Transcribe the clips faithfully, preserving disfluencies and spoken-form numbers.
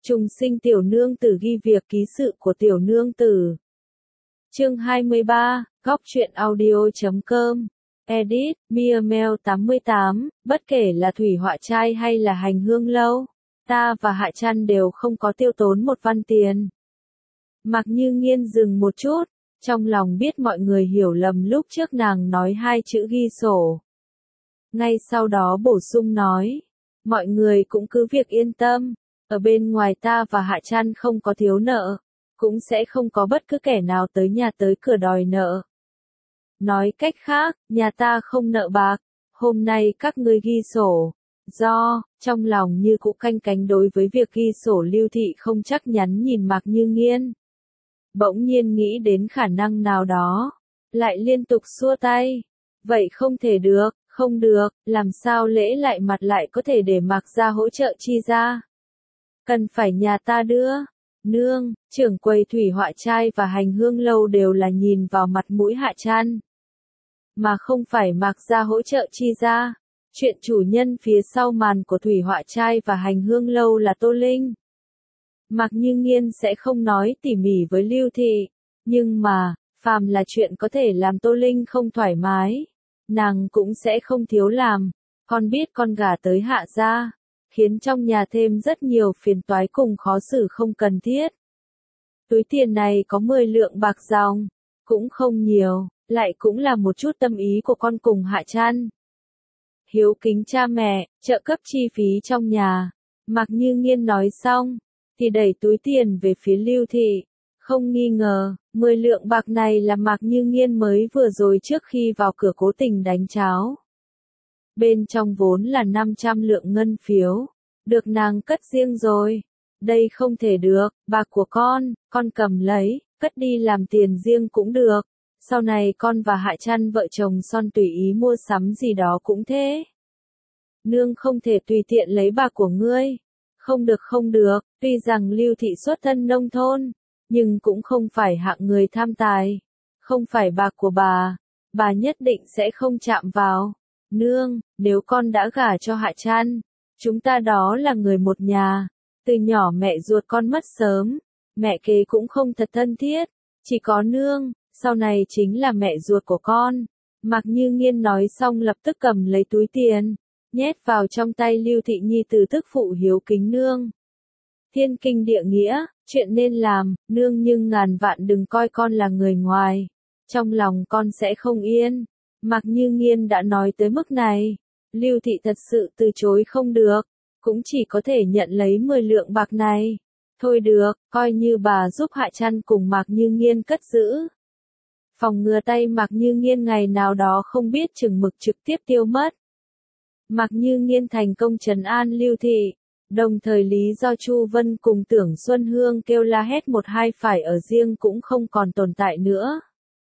Trùng sinh tiểu nương tử ghi việc ký sự của tiểu nương tử. Chương hai mươi ba, góc truyện audio chấm com. Edit, Miamel tám mươi tám, bất kể là thủy họa trai hay là hành hương lâu, ta và Hạ Trăn đều không có tiêu tốn một văn tiền. Mạc Như Nghiên dừng một chút, trong lòng biết mọi người hiểu lầm lúc trước nàng nói hai chữ ghi sổ. Ngay sau đó bổ sung nói, mọi người cũng cứ việc yên tâm, ở bên ngoài ta và Hạ Trăn không có thiếu nợ, cũng sẽ không có bất cứ kẻ nào tới nhà tới cửa đòi nợ. Nói cách khác, nhà ta không nợ bạc, hôm nay các ngươi ghi sổ. Do, trong lòng như cũ canh cánh đối với việc ghi sổ Lưu Thị không chắc nhắn nhìn Mạc Như Nghiên. Bỗng nhiên nghĩ đến khả năng nào đó, lại liên tục xua tay. Vậy không thể được, không được, làm sao lễ lại mặt lại có thể để Mạc gia hỗ trợ chi ra. Cần phải nhà ta đưa. Nương, trưởng quầy thủy họa trai và hành hương lâu đều là nhìn vào mặt mũi Hạ Trăn, mà không phải Mạc gia hỗ trợ chi ra. Chuyện chủ nhân phía sau màn của thủy họa trai và hành hương lâu là Tô Linh. Mạc Như Nghiên sẽ không nói tỉ mỉ với Lưu Thị, nhưng mà, phàm là chuyện có thể làm Tô Linh không thoải mái, nàng cũng sẽ không thiếu làm. Con biết con gả tới Hạ gia, khiến trong nhà thêm rất nhiều phiền toái cùng khó xử không cần thiết. Túi tiền này có mười lượng bạc dòng, cũng không nhiều, lại cũng là một chút tâm ý của con cùng Hạ Trăn. Hiếu kính cha mẹ, trợ cấp chi phí trong nhà. Mạc Như Nghiên nói xong, thì đẩy túi tiền về phía Lưu Thị. Không nghi ngờ, mười lượng bạc này là Mạc Như Nghiên mới vừa rồi trước khi vào cửa cố tình đánh cháo. Bên trong vốn là năm trăm lượng ngân phiếu, được nàng cất riêng rồi. Đây không thể được, bạc của con, con cầm lấy, cất đi làm tiền riêng cũng được. Sau này con và Hạ Trăn vợ chồng son tùy ý mua sắm gì đó cũng thế. Nương không thể tùy tiện lấy bạc của ngươi. Không được không được, tuy rằng Lưu Thị xuất thân nông thôn, nhưng cũng không phải hạng người tham tài. Không phải bạc của bà, bà nhất định sẽ không chạm vào. Nương, nếu con đã gả cho Hạ Trăn, chúng ta đó là người một nhà. Từ nhỏ mẹ ruột con mất sớm, mẹ kế cũng không thật thân thiết, chỉ có nương, sau này chính là mẹ ruột của con. Mạc Như Nghiên nói xong lập tức cầm lấy túi tiền, nhét vào trong tay Lưu Thị nhi từ tức phụ hiếu kính nương. Thiên kinh địa nghĩa, chuyện nên làm, nương nhưng ngàn vạn đừng coi con là người ngoài. Trong lòng con sẽ không yên. Mạc Như Nghiên đã nói tới mức này, Lưu Thị thật sự từ chối không được, cũng chỉ có thể nhận lấy mười lượng bạc này. Thôi được, coi như bà giúp Hạ Trăn cùng Mạc Như Nghiên cất giữ. Phòng ngừa tay Mạc Như Nghiên ngày nào đó không biết chừng mực trực tiếp tiêu mất. Mạc Như Nghiên thành công trấn an Lưu Thị, đồng thời lý do Chu Vân cùng Tưởng Xuân Hương kêu la hét một hai phải ở riêng cũng không còn tồn tại nữa.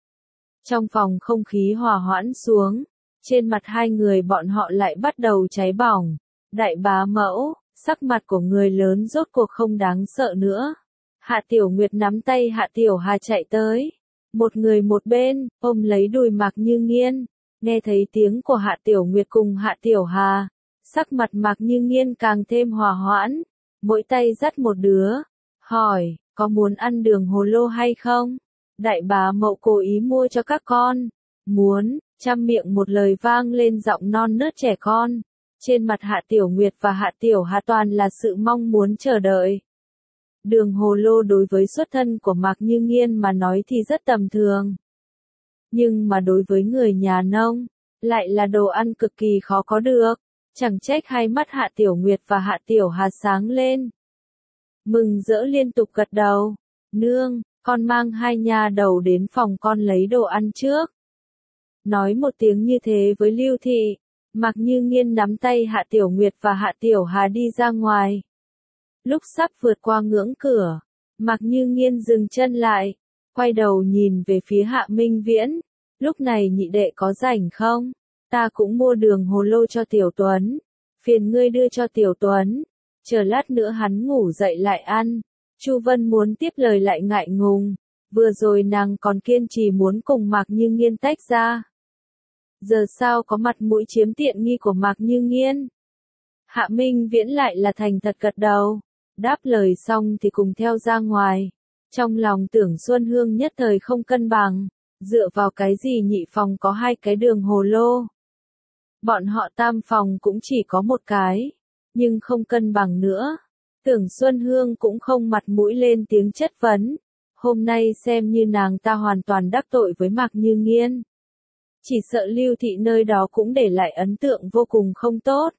Trong phòng không khí hòa hoãn xuống, trên mặt hai người bọn họ lại bắt đầu cháy bỏng. Đại bá mẫu, sắc mặt của người lớn rốt cuộc không đáng sợ nữa. Hạ Tiểu Nguyệt nắm tay Hạ Tiểu Hà chạy tới. Một người một bên, ôm lấy đùi Mạc Như Nghiên. Nghe thấy tiếng của Hạ Tiểu Nguyệt cùng Hạ Tiểu Hà, sắc mặt Mạc Như Nghiên càng thêm hòa hoãn. Mỗi tay dắt một đứa. Hỏi, có muốn ăn đường hồ lô hay không? Đại bá mẫu cố ý mua cho các con. Muốn, trăm miệng một lời vang lên giọng non nớt trẻ con. Trên mặt Hạ Tiểu Nguyệt và Hạ Tiểu Hà toàn là sự mong muốn chờ đợi. Đường hồ lô đối với xuất thân của Mạc Như Nghiên mà nói thì rất tầm thường. Nhưng mà đối với người nhà nông, lại là đồ ăn cực kỳ khó có được. Chẳng trách hai mắt Hạ Tiểu Nguyệt và Hạ Tiểu Hà sáng lên. Mừng rỡ liên tục gật đầu. Nương, con mang hai nha đầu đến phòng con lấy đồ ăn trước. Nói một tiếng như thế với Lưu Thị. Mạc Như Nghiên nắm tay Hạ Tiểu Nguyệt và Hạ Tiểu Hà đi ra ngoài. Lúc sắp vượt qua ngưỡng cửa, Mạc Như Nghiên dừng chân lại, quay đầu nhìn về phía Hạ Minh Viễn. Lúc này nhị đệ có rảnh không? Ta cũng mua đường hồ lô cho Tiểu Tuấn. Phiền ngươi đưa cho Tiểu Tuấn. Chờ lát nữa hắn ngủ dậy lại ăn. Chu Vân muốn tiếp lời lại ngại ngùng. Vừa rồi nàng còn kiên trì muốn cùng Mạc Như Nghiên tách ra. Giờ sao có mặt mũi chiếm tiện nghi của Mạc Như Nghiên? Hạ Minh Viễn lại là thành thật gật đầu. Đáp lời xong thì cùng theo ra ngoài. Trong lòng Tưởng Xuân Hương nhất thời không cân bằng, dựa vào cái gì nhị phòng có hai cái đường hồ lô. Bọn họ tam phòng cũng chỉ có một cái, nhưng không cân bằng nữa. Tưởng Xuân Hương cũng không mặt mũi lên tiếng chất vấn. Hôm nay xem như nàng ta hoàn toàn đắc tội với Mạc Như Nghiên. Chỉ sợ Lưu Thị nơi đó cũng để lại ấn tượng vô cùng không tốt.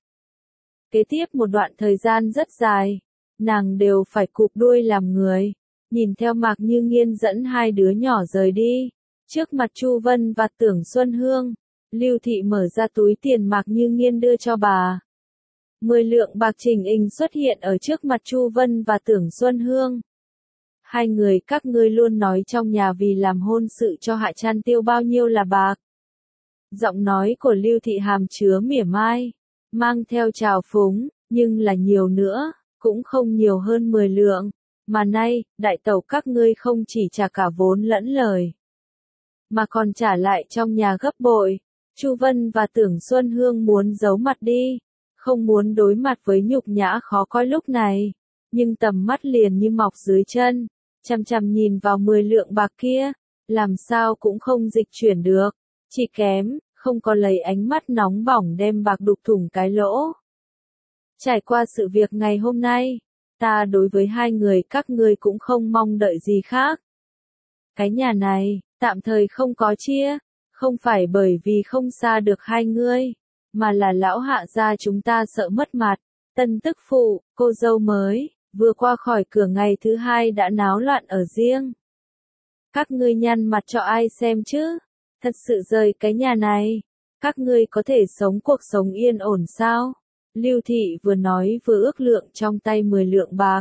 Kế tiếp một đoạn thời gian rất dài, nàng đều phải cụp đuôi làm người, nhìn theo Mạc Như Nghiên dẫn hai đứa nhỏ rời đi. Trước mặt Chu Vân và Tưởng Xuân Hương, Lưu Thị mở ra túi tiền Mạc Như Nghiên đưa cho bà. Mười lượng bạc trình hình xuất hiện ở trước mặt Chu Vân và Tưởng Xuân Hương. Hai người các ngươi luôn nói trong nhà vì làm hôn sự cho Hạ Trăn tiêu bao nhiêu là bạc. Giọng nói của Lưu Thị hàm chứa mỉa mai, mang theo trào phúng, nhưng là nhiều nữa, cũng không nhiều hơn mười lượng. Mà nay, đại tẩu các ngươi không chỉ trả cả vốn lẫn lời, mà còn trả lại trong nhà gấp bội. Chu Vân và Tưởng Xuân Hương muốn giấu mặt đi, không muốn đối mặt với nhục nhã khó coi lúc này, nhưng tầm mắt liền như mọc dưới chân, chằm chằm nhìn vào mười lượng bạc kia, làm sao cũng không dịch chuyển được, chỉ kém, không có lấy ánh mắt nóng bỏng đem bạc đục thủng cái lỗ. Trải qua sự việc ngày hôm nay, ta đối với hai người các ngươi cũng không mong đợi gì khác. Cái nhà này, tạm thời không có chia, không phải bởi vì không xa được hai ngươi, mà là lão Hạ gia chúng ta sợ mất mặt. Tân tức phụ, cô dâu mới, vừa qua khỏi cửa ngày thứ hai đã náo loạn ở riêng. Các ngươi nhăn mặt cho ai xem chứ? Thật sự rời cái nhà này, các ngươi có thể sống cuộc sống yên ổn sao? Lưu Thị vừa nói vừa ước lượng trong tay mười lượng bạc.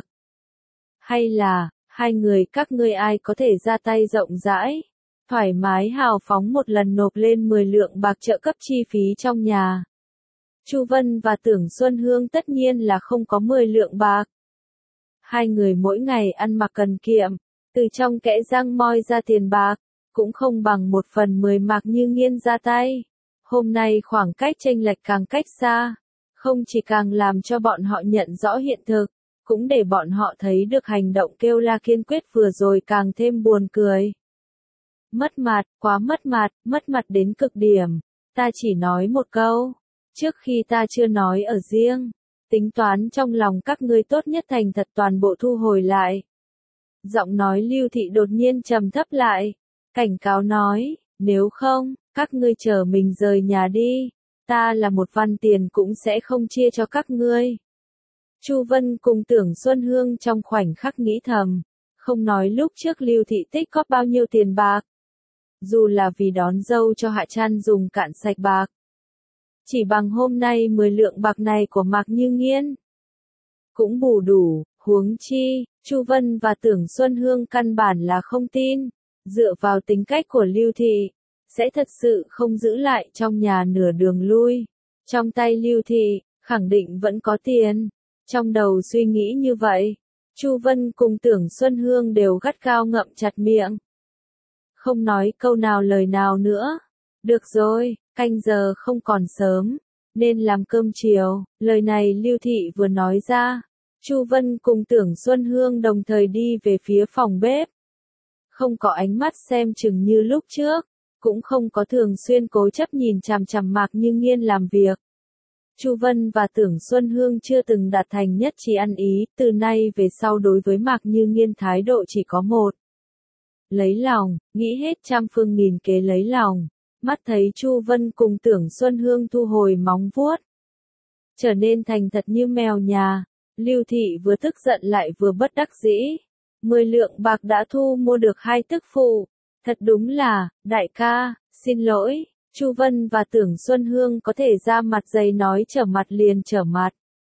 Hay là, hai người các ngươi ai có thể ra tay rộng rãi, thoải mái hào phóng một lần nộp lên mười lượng bạc trợ cấp chi phí trong nhà. Chu Vân và Tưởng Xuân Hương tất nhiên là không có mười lượng bạc. Hai người mỗi ngày ăn mặc cần kiệm, từ trong kẽ răng moi ra tiền bạc, cũng không bằng một phần mười Mạc Như Nghiên ra tay. Hôm nay khoảng cách chênh lệch càng cách xa, không chỉ càng làm cho bọn họ nhận rõ hiện thực, cũng để bọn họ thấy được hành động kêu la kiên quyết vừa rồi càng thêm buồn cười. Mất mặt, quá mất mặt, mất mặt đến cực điểm. Ta chỉ nói một câu, trước khi ta chưa nói ở riêng, tính toán trong lòng các ngươi tốt nhất thành thật toàn bộ thu hồi lại. Giọng nói Lưu Thị đột nhiên trầm thấp lại, cảnh cáo nói, nếu không, các ngươi chờ mình rời nhà đi, ta là một văn tiền cũng sẽ không chia cho các ngươi. Chu Vân cùng Tưởng Xuân Hương trong khoảnh khắc nghĩ thầm, không nói lúc trước Lưu Thị tích có bao nhiêu tiền bạc. Dù là vì đón dâu cho Hạ Trăn dùng cạn sạch bạc, chỉ bằng hôm nay mười lượng bạc này của Mạc Như Nghiên cũng bù đủ, huống chi, Chu Vân và Tưởng Xuân Hương căn bản là không tin, dựa vào tính cách của Lưu Thị, sẽ thật sự không giữ lại trong nhà nửa đường lui. Trong tay Lưu Thị, khẳng định vẫn có tiền. Trong đầu suy nghĩ như vậy, Chu Vân cùng Tưởng Xuân Hương đều gắt gao ngậm chặt miệng. Không nói câu nào lời nào nữa. Được rồi, canh giờ không còn sớm, nên làm cơm chiều. Lời này Lưu Thị vừa nói ra, Chu Vân cùng Tưởng Xuân Hương đồng thời đi về phía phòng bếp. Không có ánh mắt xem chừng như lúc trước, cũng không có thường xuyên cố chấp nhìn chằm chằm Mạc Như Nghiên làm việc. Chu Vân và Tưởng Xuân Hương chưa từng đạt thành nhất trí ăn ý, từ nay về sau đối với Mạc Như Nghiên thái độ chỉ có một. Lấy lòng, nghĩ hết trăm phương nghìn kế lấy lòng. Mắt thấy Chu Vân cùng Tưởng Xuân Hương thu hồi móng vuốt, trở nên thành thật như mèo nhà, Lưu Thị vừa tức giận lại vừa bất đắc dĩ. Mười lượng bạc đã thu mua được hai tức phụ. Thật đúng là, đại ca, xin lỗi. Chu Vân và Tưởng Xuân Hương có thể ra mặt dày nói trở mặt liền trở mặt.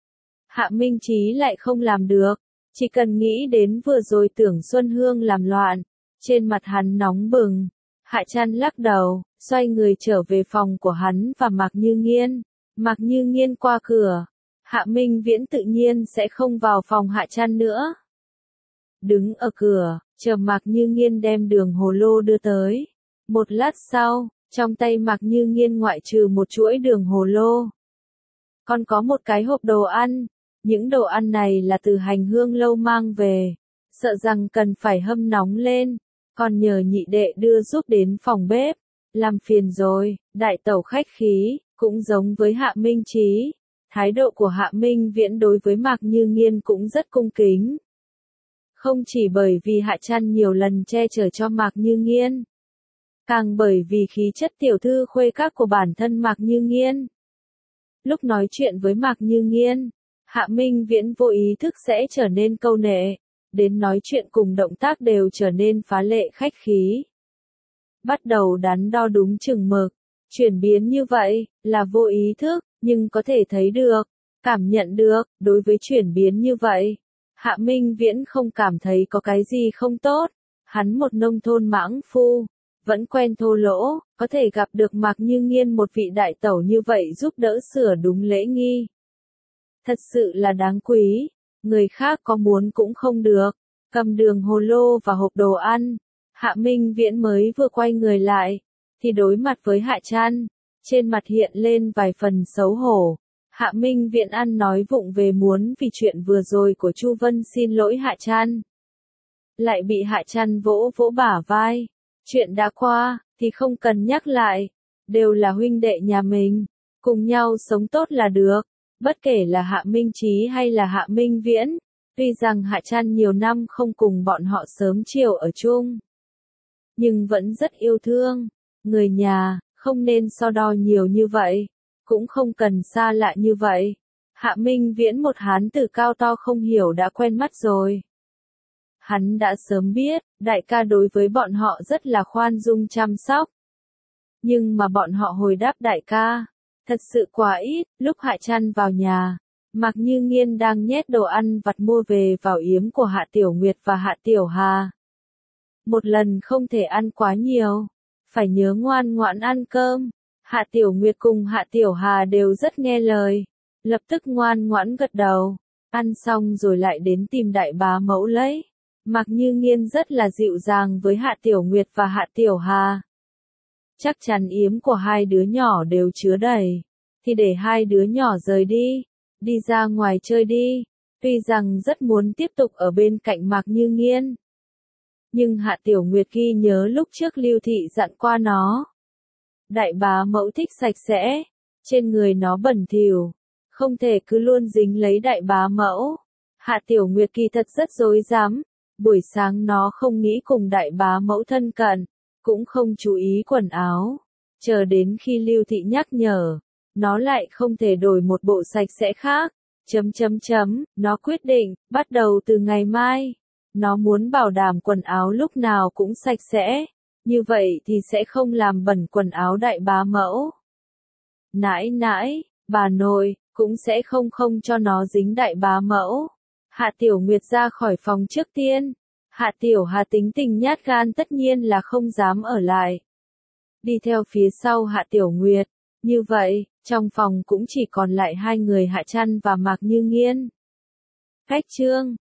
Hạ Minh Chí lại không làm được, chỉ cần nghĩ đến vừa rồi Tưởng Xuân Hương làm loạn, trên mặt hắn nóng bừng. Hạ Trăn lắc đầu, xoay người trở về phòng của hắn và Mạc Như Nghiên. Mạc Như Nghiên qua cửa, Hạ Minh Viễn tự nhiên sẽ không vào phòng Hạ Trăn nữa. Đứng ở cửa, chờ Mạc Như Nghiên đem đường hồ lô đưa tới. Một lát sau, trong tay Mạc Như Nghiên ngoại trừ một chuỗi đường hồ lô, còn có một cái hộp đồ ăn. Những đồ ăn này là từ hành hương lâu mang về, sợ rằng cần phải hâm nóng lên, còn nhờ nhị đệ đưa giúp đến phòng bếp, làm phiền rồi. Đại tẩu khách khí, cũng giống với Hạ Minh Chí, thái độ của Hạ Minh Viễn đối với Mạc Như Nghiên cũng rất cung kính. Không chỉ bởi vì Hạ Trăn nhiều lần che chở cho Mạc Như Nghiên, càng bởi vì khí chất tiểu thư khuê các của bản thân Mạc Như Nghiên. Lúc nói chuyện với Mạc Như Nghiên, Hạ Minh Viễn vô ý thức sẽ trở nên câu nệ, đến nói chuyện cùng động tác đều trở nên phá lệ khách khí. Bắt đầu đắn đo đúng chừng mực, chuyển biến như vậy, là vô ý thức, nhưng có thể thấy được, cảm nhận được, đối với chuyển biến như vậy. Hạ Minh Viễn không cảm thấy có cái gì không tốt, hắn một nông thôn mãng phu, vẫn quen thô lỗ, có thể gặp được Mạc Như Nghiên một vị đại tẩu như vậy giúp đỡ sửa đúng lễ nghi. Thật sự là đáng quý, người khác có muốn cũng không được, cầm đường hồ lô và hộp đồ ăn. Hạ Minh Viễn mới vừa quay người lại, thì đối mặt với Hạ Trăn, trên mặt hiện lên vài phần xấu hổ. Hạ Minh Viễn ăn nói vụng về muốn vì chuyện vừa rồi của Chu Vân xin lỗi Hạ Trăn. Lại bị Hạ Trăn vỗ vỗ bả vai. Chuyện đã qua, thì không cần nhắc lại. Đều là huynh đệ nhà mình. Cùng nhau sống tốt là được. Bất kể là Hạ Minh Chí hay là Hạ Minh Viễn. Tuy rằng Hạ Trăn nhiều năm không cùng bọn họ sớm chiều ở chung, nhưng vẫn rất yêu thương. Người nhà, không nên so đo nhiều như vậy. Cũng không cần xa lạ như vậy. Hạ Minh Viễn một hán tử cao to không hiểu đã quen mắt rồi. Hắn đã sớm biết, đại ca đối với bọn họ rất là khoan dung chăm sóc. Nhưng mà bọn họ hồi đáp đại ca, thật sự quá ít. Lúc Hạ Trăn vào nhà, Mạc Như Nghiên đang nhét đồ ăn vặt mua về vào yếm của Hạ Tiểu Nguyệt và Hạ Tiểu Hà. Một lần không thể ăn quá nhiều, phải nhớ ngoan ngoãn ăn cơm. Hạ Tiểu Nguyệt cùng Hạ Tiểu Hà đều rất nghe lời, lập tức ngoan ngoãn gật đầu, ăn xong rồi lại đến tìm đại bá mẫu lấy. Mạc Như Nghiên rất là dịu dàng với Hạ Tiểu Nguyệt và Hạ Tiểu Hà. Chắc chắn yếm của hai đứa nhỏ đều chứa đầy, thì để hai đứa nhỏ rời đi, đi ra ngoài chơi đi. Tuy rằng rất muốn tiếp tục ở bên cạnh Mạc Như Nghiên, nhưng Hạ Tiểu Nguyệt ghi nhớ lúc trước Lưu Thị dặn qua nó. Đại bá mẫu thích sạch sẽ, trên người nó bẩn thỉu, không thể cứ luôn dính lấy đại bá mẫu. Hạ Tiểu Nguyệt kỳ thật rất rối rắm, buổi sáng nó không nghĩ cùng đại bá mẫu thân cận, cũng không chú ý quần áo. Chờ đến khi Lưu Thị nhắc nhở, nó lại không thể đổi một bộ sạch sẽ khác. Chấm chấm chấm, nó quyết định, bắt đầu từ ngày mai, nó muốn bảo đảm quần áo lúc nào cũng sạch sẽ. Như vậy thì sẽ không làm bẩn quần áo đại bá mẫu. Nãi nãi, bà nội, cũng sẽ không không cho nó dính đại bá mẫu. Hạ Tiểu Nguyệt ra khỏi phòng trước tiên. Hạ Tiểu Hà tính tình nhát gan tất nhiên là không dám ở lại. Đi theo phía sau Hạ Tiểu Nguyệt. Như vậy, trong phòng cũng chỉ còn lại hai người Hạ Trăn và Mạc Như Nghiên. Cách chương